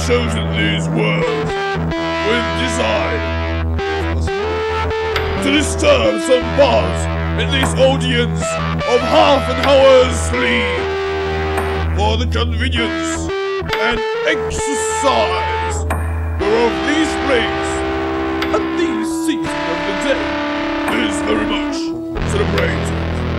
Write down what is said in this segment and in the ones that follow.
chosen these words with design to disturb some parts in this audience of half an hour's sleep for the convenience and exercise whereof these plays at these seasons of the day is very much celebrated.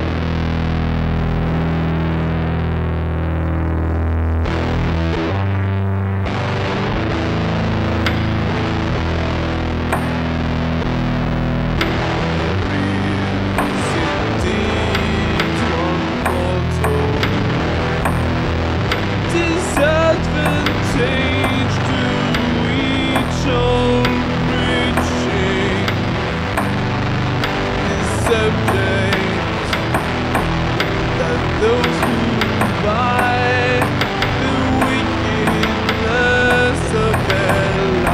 Disadvantage to each own reaching is subject that those who buy the wickedness of their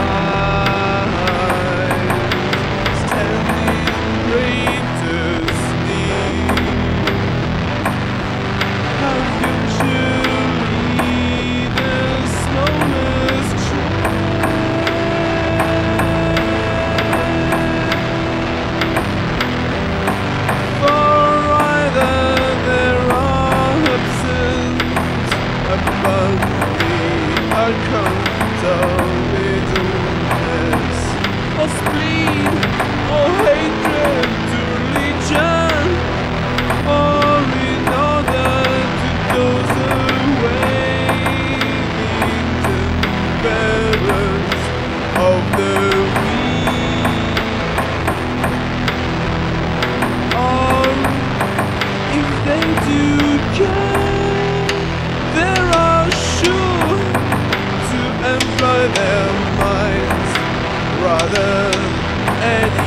lives stand in greatest need. How account of idleness, or spleen, or hatred to religion, all in order to doze away the bearers of the weak. Or if they do care, there are sure employ their minds rather than